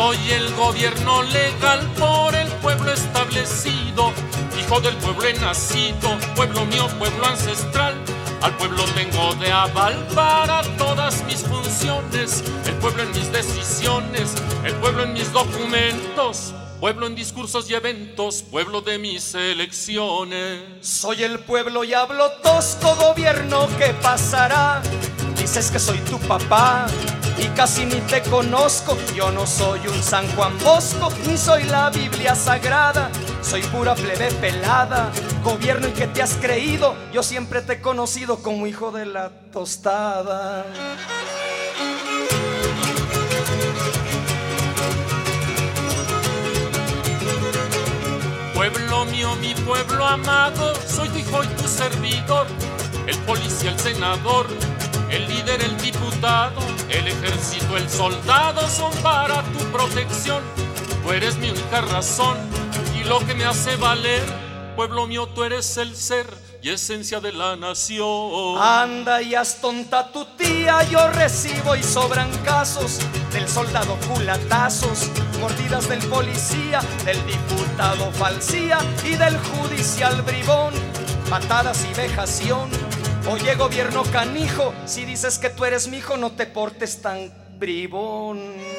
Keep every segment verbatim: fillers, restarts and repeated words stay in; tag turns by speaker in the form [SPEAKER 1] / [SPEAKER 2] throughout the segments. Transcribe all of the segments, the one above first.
[SPEAKER 1] Soy el gobierno legal por el pueblo establecido, hijo del pueblo he nacido, pueblo mío, pueblo ancestral. Al pueblo tengo de aval para todas mis funciones, el pueblo en mis decisiones, el pueblo en mis documentos, pueblo en discursos y eventos, pueblo de mis elecciones.
[SPEAKER 2] Soy el pueblo y hablo tosco, gobierno, ¿qué pasará? Dices que soy tu papá y casi ni te conozco. Yo no soy un San Juan Bosco, ni soy la Biblia sagrada. Soy pura plebe pelada, gobierno, ¿en qué te has creído? Yo siempre te he conocido como hijo de la tostada.
[SPEAKER 1] Pueblo mío, mi pueblo amado, soy tu hijo y tu servidor, el policía, el senador, el líder, el diputado, el ejército, el soldado son para tu protección. Tú eres mi única razón y lo que me hace valer. Pueblo mío, tú eres el ser y esencia de la nación.
[SPEAKER 2] Anda y haz tonta tu tía, yo recibo y sobran casos del soldado culatazos, mordidas del policía, del diputado falsía y del judicial bribón, patadas y vejación. Oye, gobierno canijo, si dices que tú eres mi hijo, no te portes tan bribón.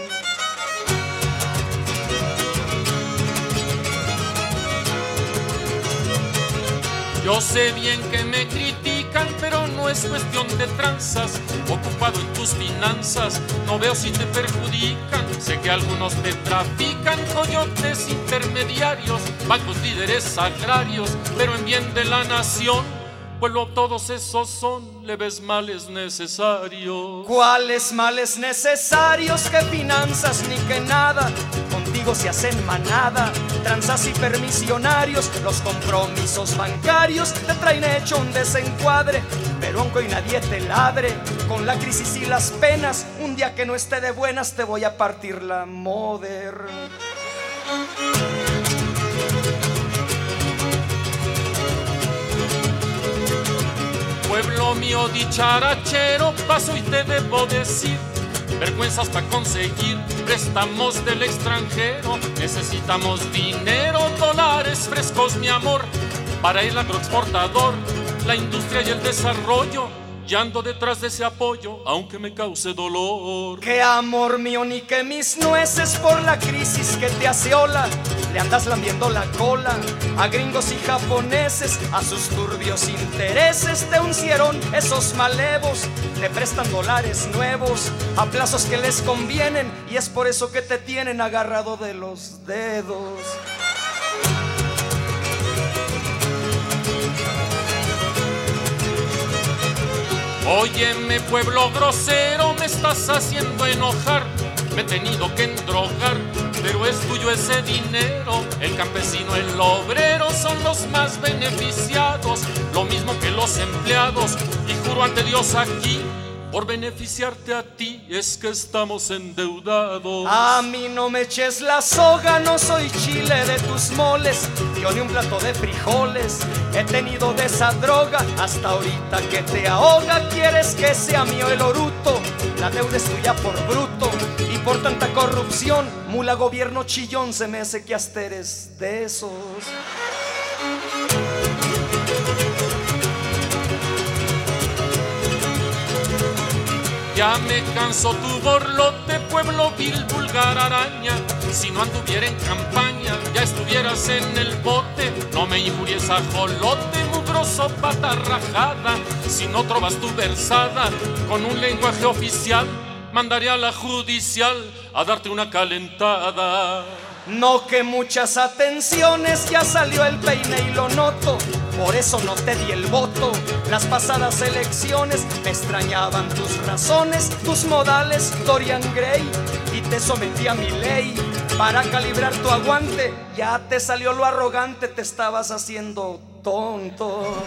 [SPEAKER 1] Yo sé bien que me critican, pero no es cuestión de tranzas. Ocupado en tus finanzas, no veo si te perjudican. Sé que algunos te trafican, coyotes intermediarios, bancos líderes agrarios, pero en bien de la nación. Pueblo, todos esos son leves males necesarios.
[SPEAKER 2] ¿Cuáles males necesarios? Que finanzas ni que nada. Contigo se hacen manada, tranzas y permisionarios. Los compromisos bancarios te traen hecho un desencuadre, pero aunque hoy nadie te ladre, con la crisis y las penas, un día que no esté de buenas te voy a partir la moder.
[SPEAKER 1] Pueblo mío dicharachero, paso y te debo decir, vergüenzas para conseguir préstamos del extranjero. Necesitamos dinero, dólares frescos, mi amor, para el agroexportador, la industria y el desarrollo. Y ando detrás de ese apoyo, aunque me cause dolor.
[SPEAKER 2] Que amor mío, ni que mis nueces por la crisis que te aseola. Le andas lambiendo la cola a gringos y japoneses, a sus turbios intereses te uncieron esos malevos. Te prestan dólares nuevos a plazos que les convienen, y es por eso que te tienen agarrado de los dedos.
[SPEAKER 1] Óyeme, pueblo grosero, me estás haciendo enojar. Me he tenido que endrogar, pero es tuyo ese dinero. El campesino, el obrero son los más beneficiados, lo mismo que los empleados. Y juro ante Dios aquí, por beneficiarte a ti es que estamos endeudados.
[SPEAKER 2] A mí no me eches la soga, no soy chile de tus moles, yo ni un plato de frijoles he tenido de esa droga. Hasta ahorita que te ahoga, quieres que sea mío el oruto. La deuda es tuya por bruto y por tanta corrupción. Mula, gobierno chillón, se me hace que hasta eres de esos.
[SPEAKER 1] Ya me cansó tu borlote, pueblo vil, vulgar araña. Si no anduviera en campaña, ya estuvieras en el bote. No me injuries, ajolote, mugroso, pata rajada. Si no trovas tu versada con un lenguaje oficial, mandaré a la judicial a darte una calentada.
[SPEAKER 2] No, que muchas atenciones, ya salió el peine y lo noto. Por eso no te di el voto. Las pasadas elecciones me extrañaban tus razones, tus modales, Dorian Gray, y te sometí a mi ley para calibrar tu aguante. Ya te salió lo arrogante, te estabas haciendo tonto.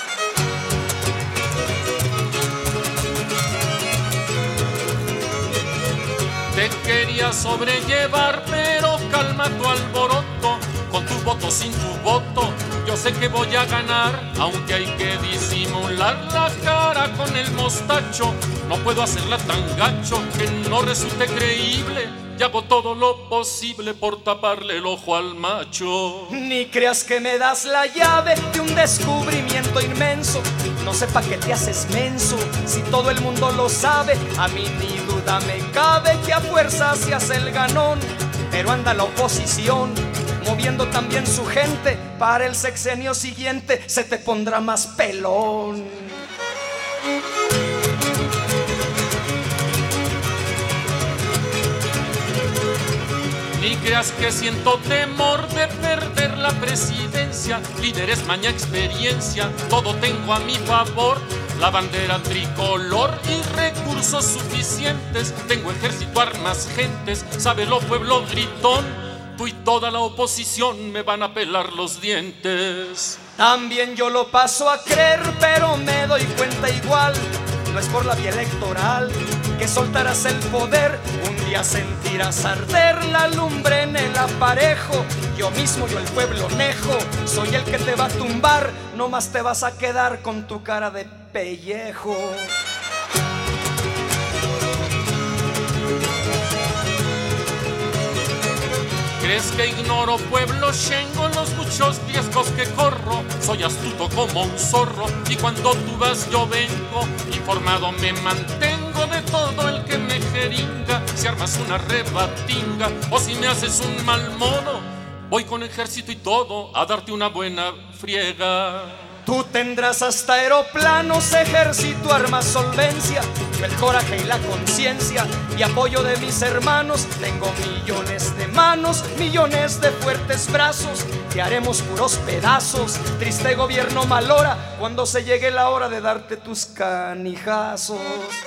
[SPEAKER 1] Te quería sobrellevar, pero calma tu alboroto. Con tu voto, sin tu voto, yo sé que voy a ganar. Aunque hay que disimular la cara con el mostacho, no puedo hacerla tan gacho que no resulte creíble y hago todo lo posible por taparle el ojo al macho.
[SPEAKER 2] Ni creas que me das la llave de un descubrimiento inmenso. No sepa que te haces menso, si todo el mundo lo sabe. A mí ni duda me cabe que a fuerza se hace el ganón. Pero anda la oposición, moviendo también su gente. Para el sexenio siguiente se te pondrá más pelón.
[SPEAKER 1] Ni creas que siento temor de perder la presidencia. Líderes, maña, experiencia, todo tengo a mi favor. La bandera tricolor y recursos suficientes. Tengo ejército, armas, gentes, sábelo pueblo gritón. Tú y toda la oposición me van a pelar los dientes.
[SPEAKER 2] También yo lo paso a creer, pero me doy cuenta igual. No es por la vía electoral que soltarás el poder. Un día sentirás arder la lumbre en el aparejo. Yo mismo, yo el pueblo nejo, soy el que te va a tumbar. No más te vas a quedar con tu cara de pellejo.
[SPEAKER 1] ¿Crees que ignoro, pueblo shengo, los muchos riesgos que corro? Soy astuto como un zorro y cuando tú vas yo vengo. Informado me mantengo de todo el que me jeringa. Si armas una rebatinga o si me haces un mal modo, voy con ejército y todo a darte una buena friega.
[SPEAKER 2] Tú tendrás hasta aeroplanos, ejército, armas, solvencia, el coraje y la conciencia y apoyo de mis hermanos. Tengo millones de manos, millones de fuertes brazos. Te haremos puros pedazos, triste gobierno malora, cuando se llegue la hora de darte tus canijazos.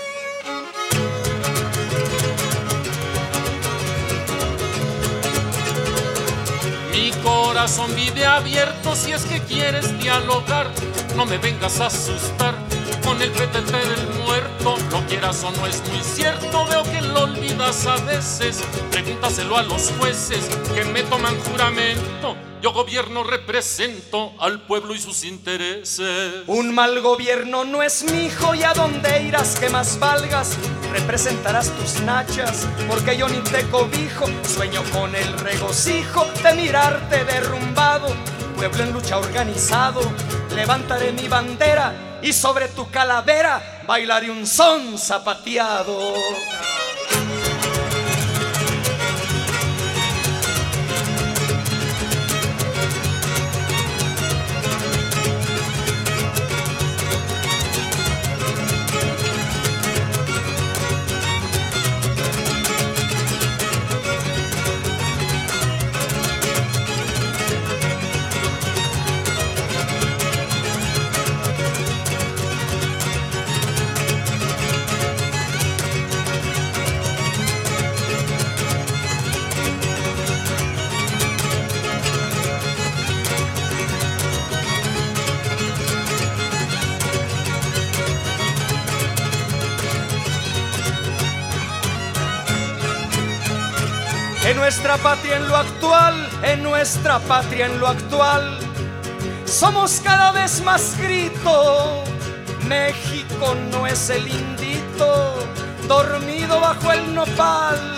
[SPEAKER 1] Mi corazón vive abierto si es que quieres dialogar. No me vengas a asustar con el pretete del muerto. Lo quieras o no es muy cierto, veo que lo olvidas a veces. Pregúntaselo a los jueces que me toman juramento. Yo gobierno, represento al pueblo y sus intereses.
[SPEAKER 2] Un mal gobierno no es mi hijo, y a dónde irás que más valgas. Representarás tus nachas, porque yo ni te cobijo. Sueño con el regocijo de mirarte derrumbado. Pueblo en lucha organizado, levantaré mi bandera y sobre tu calavera bailaré un son zapateado. En nuestra patria, en lo actual, en nuestra patria, en lo actual, somos cada vez más grito. México no es el indito dormido bajo el nopal.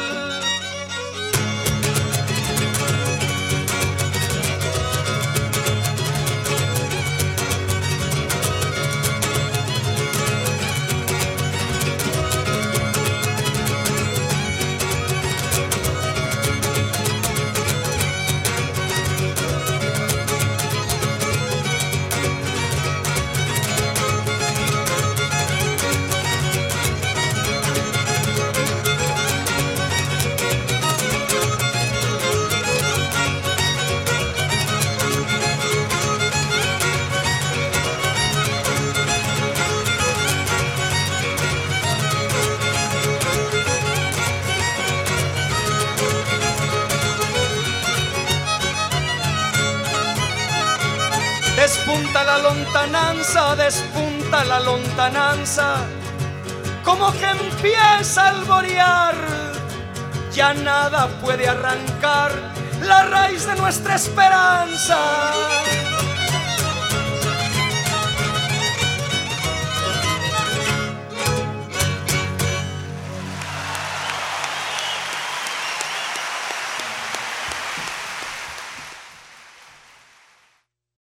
[SPEAKER 2] Despunta la lontananza, despunta la lontananza, como que empieza a alborear. Ya nada puede arrancar la raíz de nuestra esperanza.